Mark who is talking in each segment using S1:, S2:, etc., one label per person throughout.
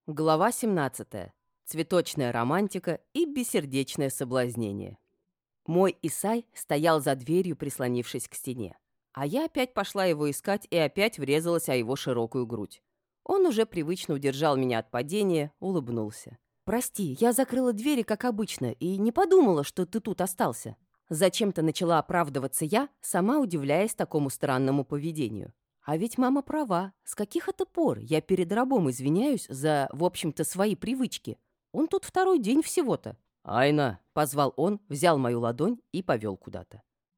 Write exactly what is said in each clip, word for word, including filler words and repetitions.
S1: Глава семнадцатая. Цветочная романтика и бессердечное соблазнение. Мой Исай стоял за дверью, прислонившись к стене. А я опять пошла его искать и опять врезалась о его широкую грудь. Он уже привычно удержал меня от падения, улыбнулся. «Прости, я закрыла двери, как обычно, и не подумала, что ты тут остался». Зачем-то начала оправдываться я, сама удивляясь такому странному поведению. А ведь мама права. С каких это пор я перед рабом извиняюсь за, в общем-то, свои привычки? Он тут второй день всего-то. «Айна!» — позвал он, взял мою ладонь и повел куда-то.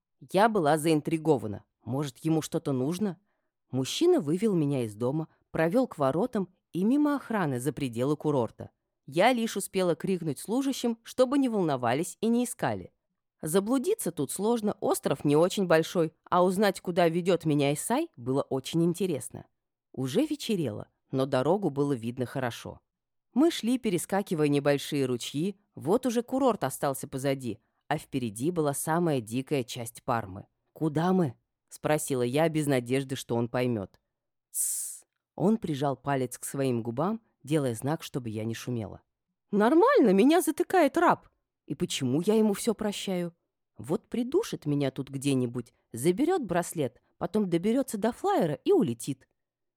S1: Я была заинтригована. Может, ему что-то нужно? Мужчина вывел меня из дома, провел к воротам и мимо охраны за пределы курорта. Я лишь успела крикнуть служащим, чтобы не волновались и не искали. Заблудиться тут сложно, остров не очень большой, а узнать, куда ведет меня Исай, было очень интересно. Уже вечерело, но дорогу было видно хорошо. Мы шли, перескакивая небольшие ручьи, вот уже курорт остался позади, а впереди была самая дикая часть Пармы. «Куда мы?» — спросила я, без надежды, что он поймет. «Тссс». Он прижал палец к своим губам, делая знак, чтобы я не шумела. «Нормально, меня затыкает раб. И почему я ему все прощаю? Вот придушит меня тут где-нибудь, заберет браслет, потом доберется до флайера и улетит».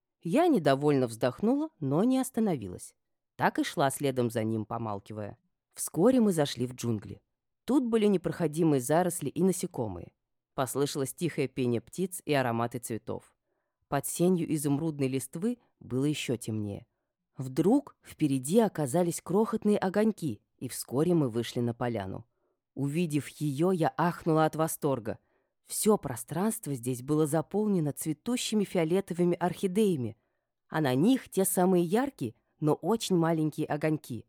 S1: Я недовольно вздохнула, но не остановилась. Так и шла следом за ним, помалкивая. Вскоре мы зашли в джунгли. Тут были непроходимые заросли и насекомые. Послышалось тихое пение птиц и ароматы цветов. Под сенью изумрудной листвы было еще темнее. Вдруг впереди оказались крохотные огоньки, и вскоре мы вышли на поляну. Увидев ее, я ахнула от восторга. Все пространство здесь было заполнено цветущими фиолетовыми орхидеями, а на них те самые яркие, но очень маленькие огоньки.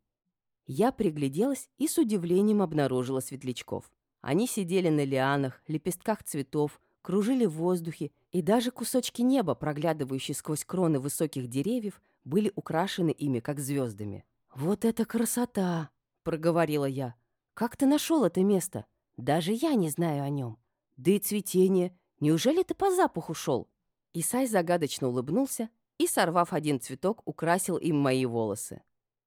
S1: Я пригляделась и с удивлением обнаружила светлячков. Они сидели на лианах, лепестках цветов, кружили в воздухе, и даже кусочки неба, проглядывающие сквозь кроны высоких деревьев, были украшены ими, как звездами. «Вот это красота!» — проговорила я. «Как ты нашел это место? Даже я не знаю о нем. Да и цветение. Неужели ты по запаху шел?» Исай загадочно улыбнулся и, сорвав один цветок, украсил им мои волосы.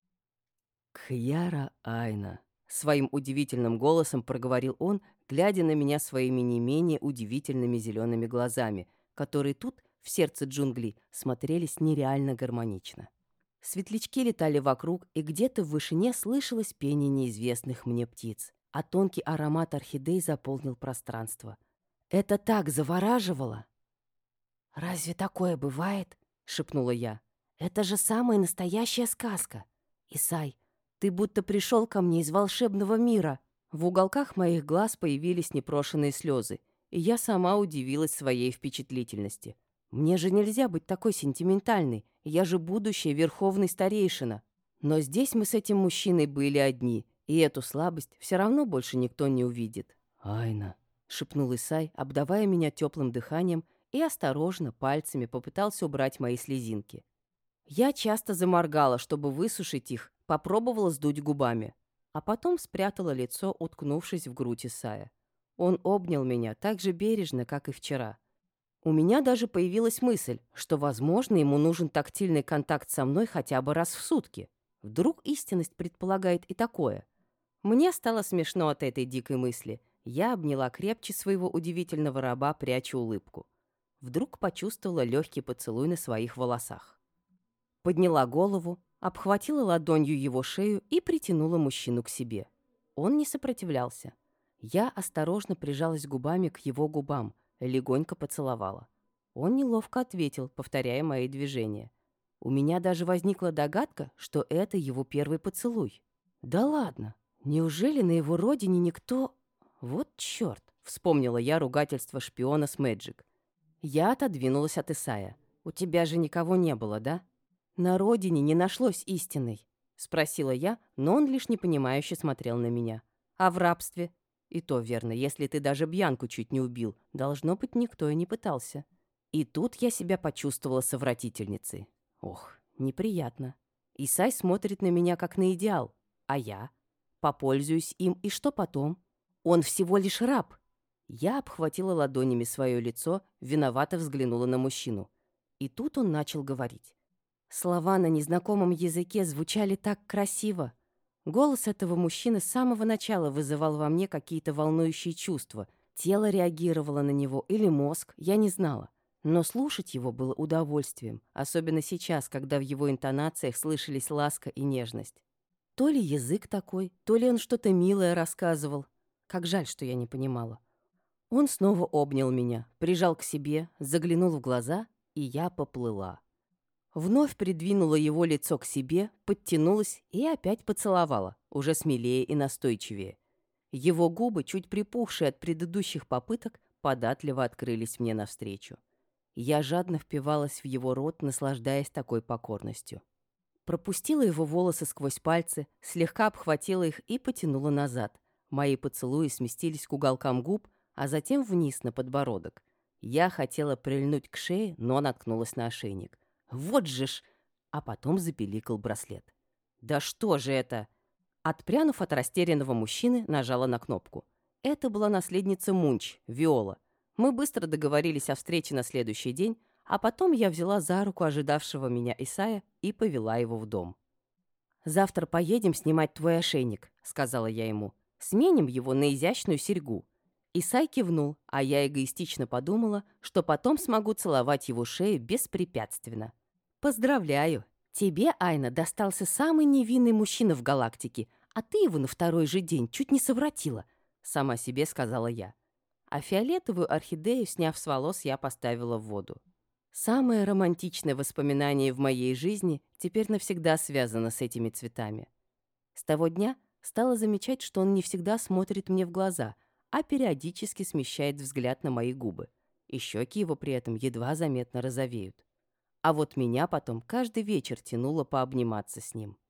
S1: «Кхьяра Айна», — своим удивительным голосом проговорил он, глядя на меня своими не менее удивительными зелеными глазами, которые тут, в сердце джунглей, смотрелись нереально гармонично. Светлячки летали вокруг, и где-то в вышине слышалось пение неизвестных мне птиц, а тонкий аромат орхидей заполнил пространство. Это так завораживало! «Разве такое бывает?» — шепнула я. «Это же самая настоящая сказка. Исай, ты будто пришел ко мне из волшебного мира». В уголках моих глаз появились непрошенные слезы, и я сама удивилась своей впечатлительности. Мне же нельзя быть такой сентиментальной, я же будущая верховный старейшина. Но здесь мы с этим мужчиной были одни, и эту слабость все равно больше никто не увидит. «Айна», — шепнул Исай, обдавая меня теплым дыханием, и осторожно пальцами попытался убрать мои слезинки. Я часто заморгала, чтобы высушить их, попробовала сдуть губами, а потом спрятала лицо, уткнувшись в грудь Исая. Он обнял меня так же бережно, как и вчера. У меня даже появилась мысль, что, возможно, ему нужен тактильный контакт со мной хотя бы раз в сутки. Вдруг истинность предполагает и такое. Мне стало смешно от этой дикой мысли. Я обняла крепче своего удивительного раба, пряча улыбку. Вдруг почувствовала легкий поцелуй на своих волосах. Подняла голову, обхватила ладонью его шею и притянула мужчину к себе. Он не сопротивлялся. Я осторожно прижалась губами к его губам, легонько поцеловала. Он неловко ответил, повторяя мои движения. У меня даже возникла догадка, что это его первый поцелуй. Да ладно, неужели на его родине никто... Вот черт, вспомнила я ругательство шпиона с Мэджик. Я отодвинулась от Исая. «У тебя же никого не было, да?» «На родине не нашлось истинной», — спросила я, но он лишь непонимающе смотрел на меня. «А в рабстве?» «И то верно, если ты даже Бьянку чуть не убил, должно быть, никто и не пытался». И тут я себя почувствовала совратительницей. Ох, неприятно. Исай смотрит на меня как на идеал, а я? Попользуюсь им, и что потом? Он всего лишь раб. Я обхватила ладонями свое лицо, виновато взглянула на мужчину. И тут он начал говорить. Слова на незнакомом языке звучали так красиво. Голос этого мужчины с самого начала вызывал во мне какие-то волнующие чувства. Тело реагировало на него или мозг, я не знала. Но слушать его было удовольствием, особенно сейчас, когда в его интонациях слышались ласка и нежность. То ли язык такой, то ли он что-то милое рассказывал. Как жаль, что я не понимала. Он снова обнял меня, прижал к себе, заглянул в глаза, и я поплыла. Вновь придвинула его лицо к себе, подтянулась и опять поцеловала, уже смелее и настойчивее. Его губы, чуть припухшие от предыдущих попыток, податливо открылись мне навстречу. Я жадно впивалась в его рот, наслаждаясь такой покорностью. Пропустила его волосы сквозь пальцы, слегка обхватила их и потянула назад. Мои поцелуи сместились к уголкам губ, а затем вниз на подбородок. Я хотела прильнуть к шее, но наткнулась на ошейник. Вот же ж! А потом запиликал браслет. Да что же это? Отпрянув от растерянного мужчины, нажала на кнопку. Это была наследница Мунч, Виола. Мы быстро договорились о встрече на следующий день, а потом я взяла за руку ожидавшего меня Исая и повела его в дом. «Завтра поедем снимать твой ошейник», — сказала я ему. «Сменим его на изящную серьгу». Исай кивнул, а я эгоистично подумала, что потом смогу целовать его шею беспрепятственно. «Поздравляю! Тебе, Айна, достался самый невинный мужчина в галактике, а ты его на второй же день чуть не совратила», — сама себе сказала я. А фиолетовую орхидею, сняв с волос, я поставила в воду. Самое романтичное воспоминание в моей жизни теперь навсегда связано с этими цветами. С того дня стала замечать, что он не всегда смотрит мне в глаза, а периодически смещает взгляд на мои губы, и щеки его при этом едва заметно розовеют. А вот меня потом каждый вечер тянуло пообниматься с ним.